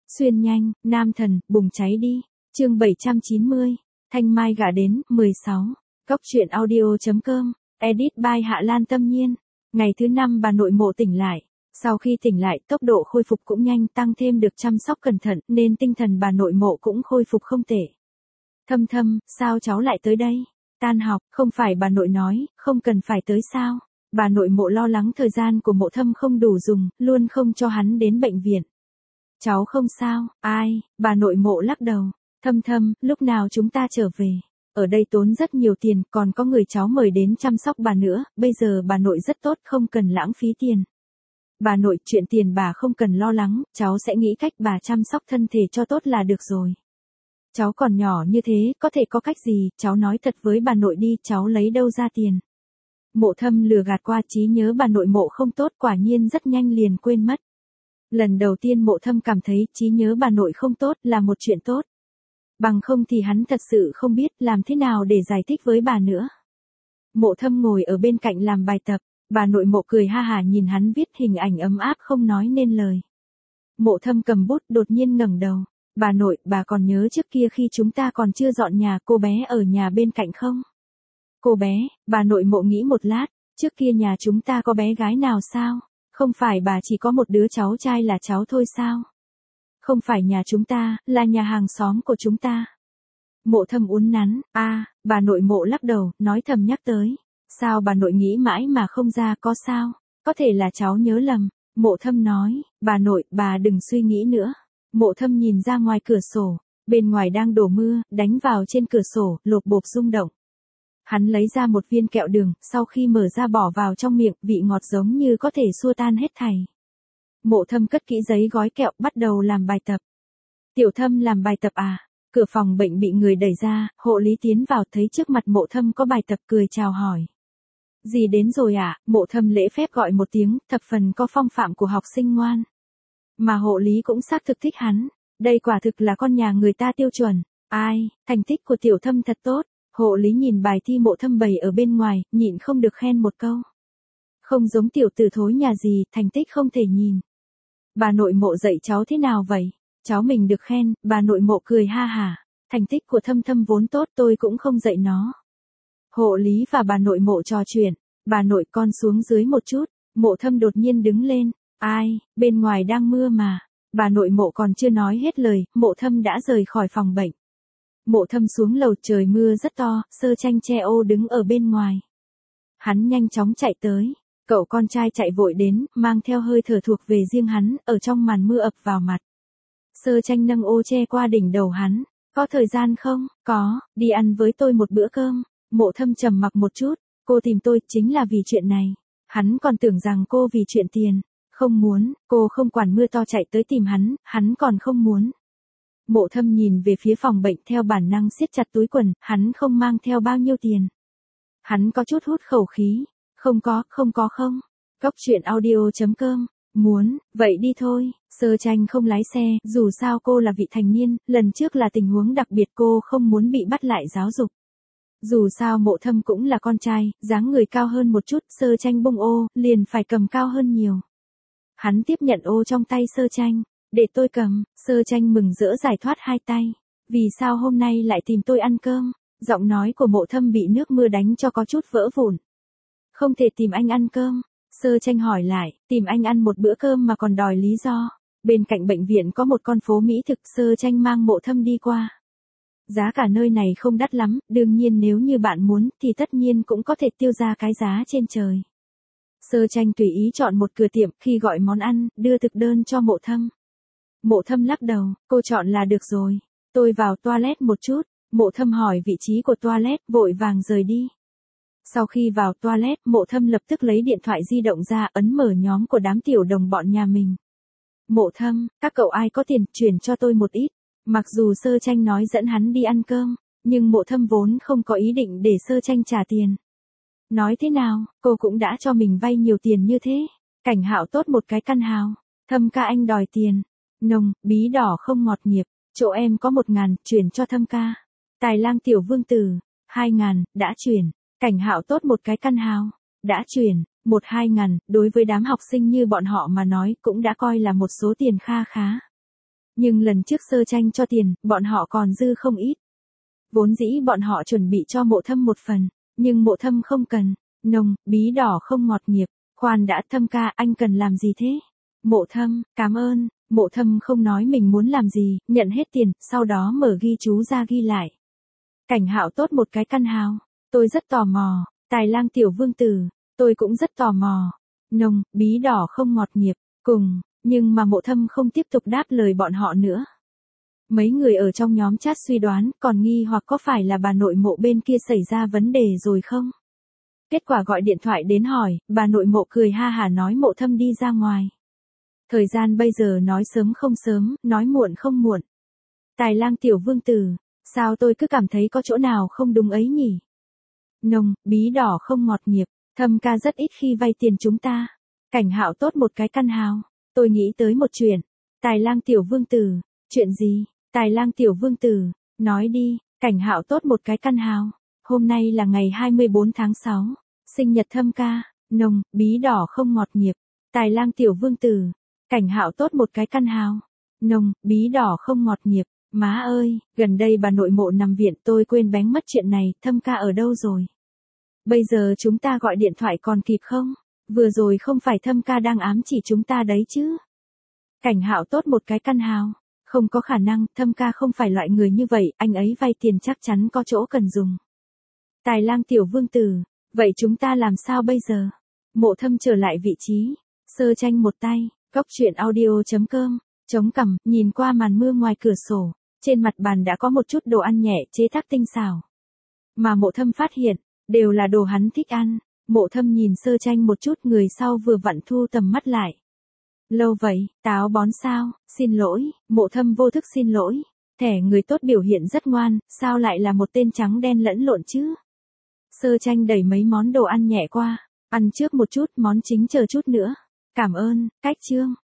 Xuyên nhanh, nam thần, bùng cháy đi. Chương 790, Thanh Mai gả đến, 16. Cóc truyện audio.com, edit by Hạ Lan Tâm Nhiên. Ngày thứ 5 bà nội Mộ tỉnh lại. Sau khi tỉnh lại, tốc độ khôi phục cũng nhanh, tăng thêm được chăm sóc cẩn thận, nên tinh thần bà nội Mộ cũng khôi phục không tệ. Thâm Thâm, sao cháu lại tới đây? Tan học, không phải bà nội nói, không cần phải tới sao? Bà nội Mộ lo lắng thời gian của Mộ Thâm không đủ dùng, luôn không cho hắn đến bệnh viện. Cháu không sao, ai? Bà nội Mộ lắc đầu. Thâm Thâm, lúc nào chúng ta trở về? Ở đây tốn rất nhiều tiền, còn có người cháu mời đến chăm sóc bà nữa, bây giờ bà nội rất tốt, không cần lãng phí tiền. Bà nội, chuyện tiền bà không cần lo lắng, cháu sẽ nghĩ cách bà chăm sóc thân thể cho tốt là được rồi. Cháu còn nhỏ như thế, có thể có cách gì, cháu nói thật với bà nội đi, cháu lấy đâu ra tiền. Mộ Thâm lừa gạt qua, trí nhớ bà nội Mộ không tốt, quả nhiên rất nhanh liền quên mất. Lần đầu tiên Mộ Thâm cảm thấy trí nhớ bà nội không tốt là một chuyện tốt. Bằng không thì hắn thật sự không biết làm thế nào để giải thích với bà nữa. Mộ Thâm ngồi ở bên cạnh làm bài tập, bà nội Mộ cười ha hả nhìn hắn viết hình ảnh ấm áp không nói nên lời. Mộ Thâm cầm bút đột nhiên ngẩng đầu. Bà nội, bà còn nhớ trước kia khi chúng ta còn chưa dọn nhà, cô bé ở nhà bên cạnh không? Cô bé, bà nội Mộ nghĩ một lát, trước kia nhà chúng ta có bé gái nào sao? Không phải bà chỉ có một đứa cháu trai là cháu thôi sao? Không phải nhà chúng ta, là nhà hàng xóm của chúng ta. Mộ Thâm uốn nắn, bà nội Mộ lắc đầu, nói thầm nhắc tới. Sao bà nội nghĩ mãi mà không ra, có sao? Có thể là cháu nhớ lầm. Mộ Thâm nói, bà nội, bà đừng suy nghĩ nữa. Mộ Thâm nhìn ra ngoài cửa sổ, bên ngoài đang đổ mưa, đánh vào trên cửa sổ, lộp bộp rung động. Hắn lấy ra một viên kẹo đường, sau khi mở ra bỏ vào trong miệng, vị ngọt giống như có thể xua tan hết thảy. Mộ Thâm cất kỹ giấy gói kẹo, bắt đầu làm bài tập. Tiểu Thâm làm bài tập à? Cửa phòng bệnh bị người đẩy ra, hộ lý tiến vào thấy trước mặt Mộ Thâm có bài tập cười chào hỏi. Gì đến rồi ạ? Mộ Thâm lễ phép gọi một tiếng, thập phần có phong phạm của học sinh ngoan. Mà hộ lý cũng xác thực thích hắn. Đây quả thực là con nhà người ta tiêu chuẩn. Ai, thành tích của Tiểu Thâm thật tốt. Hộ lý nhìn bài thi Mộ Thâm bày ở bên ngoài, nhịn không được khen một câu. Không giống tiểu tử thối nhà gì, thành tích không thể nhìn. Bà nội Mộ dạy cháu thế nào vậy? Cháu mình được khen, bà nội Mộ cười ha hả. Thành tích của Thâm Thâm vốn tốt, tôi cũng không dạy nó. Hộ lý và bà nội Mộ trò chuyện. Bà nội, con xuống dưới một chút. Mộ Thâm đột nhiên đứng lên. Ai, bên ngoài đang mưa mà. Bà nội Mộ còn chưa nói hết lời, Mộ Thâm đã rời khỏi phòng bệnh. Mộ Thâm xuống lầu, trời mưa rất to, Sơ Tranh che ô đứng ở bên ngoài. Hắn nhanh chóng chạy tới. Cậu con trai chạy vội đến, mang theo hơi thở thuộc về riêng hắn, ở trong màn mưa ập vào mặt. Sơ Tranh nâng ô che qua đỉnh đầu hắn. Có thời gian không? Có, đi ăn với tôi một bữa cơm. Mộ Thâm trầm mặc một chút, cô tìm tôi chính là vì chuyện này. Hắn còn tưởng rằng cô vì chuyện tiền. Không muốn, cô không quản mưa to chạy tới tìm hắn còn không muốn. Mộ Thâm nhìn về phía phòng bệnh theo bản năng siết chặt túi quần, hắn không mang theo bao nhiêu tiền. Hắn có chút hút khẩu khí. Không có. Cóc truyện audio.com, muốn, vậy đi thôi. Sơ Tranh không lái xe, dù sao cô là vị thành niên, lần trước là tình huống đặc biệt cô không muốn bị bắt lại giáo dục. Dù sao Mộ Thâm cũng là con trai, dáng người cao hơn một chút, Sơ Tranh bông ô, liền phải cầm cao hơn nhiều. Hắn tiếp nhận ô trong tay Sơ Tranh, để tôi cầm. Sơ Tranh mừng rỡ giải thoát hai tay. Vì sao hôm nay lại tìm tôi ăn cơm? Giọng nói của Mộ Thâm bị nước mưa đánh cho có chút vỡ vụn. Không thể tìm anh ăn cơm. Sơ Tranh hỏi lại, tìm anh ăn một bữa cơm mà còn đòi lý do. Bên cạnh bệnh viện có một con phố mỹ thực, Sơ Tranh mang Mộ Thâm đi qua. Giá cả nơi này không đắt lắm, đương nhiên nếu như bạn muốn thì tất nhiên cũng có thể tiêu ra cái giá trên trời. Sơ Tranh tùy ý chọn một cửa tiệm, khi gọi món ăn, đưa thực đơn cho Mộ Thâm. Mộ Thâm lắc đầu, cô chọn là được rồi. Tôi vào toilet một chút. Mộ Thâm hỏi vị trí của toilet, vội vàng rời đi. Sau khi vào toilet, Mộ Thâm lập tức lấy điện thoại di động ra, ấn mở nhóm của đám tiểu đồng bọn nhà mình. Mộ Thâm, các cậu ai có tiền, chuyển cho tôi một ít. Mặc dù Sơ Tranh nói dẫn hắn đi ăn cơm, nhưng Mộ Thâm vốn không có ý định để Sơ Tranh trả tiền. Nói thế nào, cô cũng đã cho mình vay nhiều tiền như thế. Cảnh Hạo tốt một cái căn hào. Thâm ca anh đòi tiền. Nồng, bí đỏ không ngọt nghiệp. Chỗ em có 1.000, chuyển cho Thâm ca. Tài Lang tiểu vương tử, 2.000, đã chuyển. Cảnh Hạo tốt một cái căn hào. Đã chuyển, 1-2 ngàn, đối với đám học sinh như bọn họ mà nói cũng đã coi là một số tiền kha khá. Nhưng lần trước Sơ Tranh cho tiền, bọn họ còn dư không ít. Vốn dĩ bọn họ chuẩn bị cho Mộ Thâm một phần, nhưng Mộ Thâm không cần. Nồng, bí đỏ không ngọt nghiệp. Khoan đã, Thâm ca, anh cần làm gì thế? Mộ Thâm, cảm ơn. Mộ Thâm không nói mình muốn làm gì, nhận hết tiền, sau đó mở ghi chú ra ghi lại. Cảnh Hạo tốt một cái căn hào. Tôi rất tò mò. Tài Lang tiểu vương tử. Tôi cũng rất tò mò. Nồng, bí đỏ không ngọt nghiệp. Cùng, nhưng mà Mộ Thâm không tiếp tục đáp lời bọn họ nữa. Mấy người ở trong nhóm chat suy đoán, còn nghi hoặc có phải là bà nội Mộ bên kia xảy ra vấn đề rồi không? Kết quả gọi điện thoại đến hỏi, bà nội Mộ cười ha hả nói Mộ Thâm đi ra ngoài. Thời gian bây giờ nói sớm không sớm, nói muộn không muộn. Tài Lang tiểu vương tử, sao tôi cứ cảm thấy có chỗ nào không đúng ấy nhỉ? Nồng, bí đỏ không ngọt nghiệp, Thâm ca rất ít khi vay tiền chúng ta. Cảnh Hạo tốt một cái căn hào. Tôi nghĩ tới một chuyện. Tài Lang tiểu vương tử, chuyện gì? Tài Lang tiểu vương tử, nói đi. Cảnh Hạo tốt một cái căn hào. Hôm nay là ngày 24 tháng 6, sinh nhật Thâm ca. Nồng, bí đỏ không ngọt nghiệp. Tài Lang tiểu vương tử, Cảnh Hạo tốt một cái căn hào. Nồng, bí đỏ không ngọt nghiệp. Má ơi, gần đây bà nội Mộ nằm viện, tôi quên bén mất chuyện này, Thâm ca ở đâu rồi? Bây giờ chúng ta gọi điện thoại còn kịp không? Vừa rồi không phải Thâm ca đang ám chỉ chúng ta đấy chứ? Cảnh Hạo tốt một cái căn hào. Không có khả năng, Thâm ca không phải loại người như vậy, anh ấy vay tiền chắc chắn có chỗ cần dùng. Tài Lang tiểu vương tử, vậy chúng ta làm sao bây giờ? Mộ Thâm trở lại vị trí. Sơ Tranh một tay, Cóc truyện audio.com, chống cằm, nhìn qua màn mưa ngoài cửa sổ. Trên mặt bàn đã có một chút đồ ăn nhẹ chế tác tinh xảo. Mà Mộ Thâm phát hiện, đều là đồ hắn thích ăn. Mộ Thâm nhìn Sơ Tranh một chút, người sau vừa vặn thu tầm mắt lại. Lâu vậy, táo bón sao, xin lỗi, Mộ Thâm vô thức xin lỗi. Thẻ người tốt biểu hiện rất ngoan, sao lại là một tên trắng đen lẫn lộn chứ? Sơ Tranh đẩy mấy món đồ ăn nhẹ qua, ăn trước một chút, món chính chờ chút nữa. Cảm ơn, cách chương.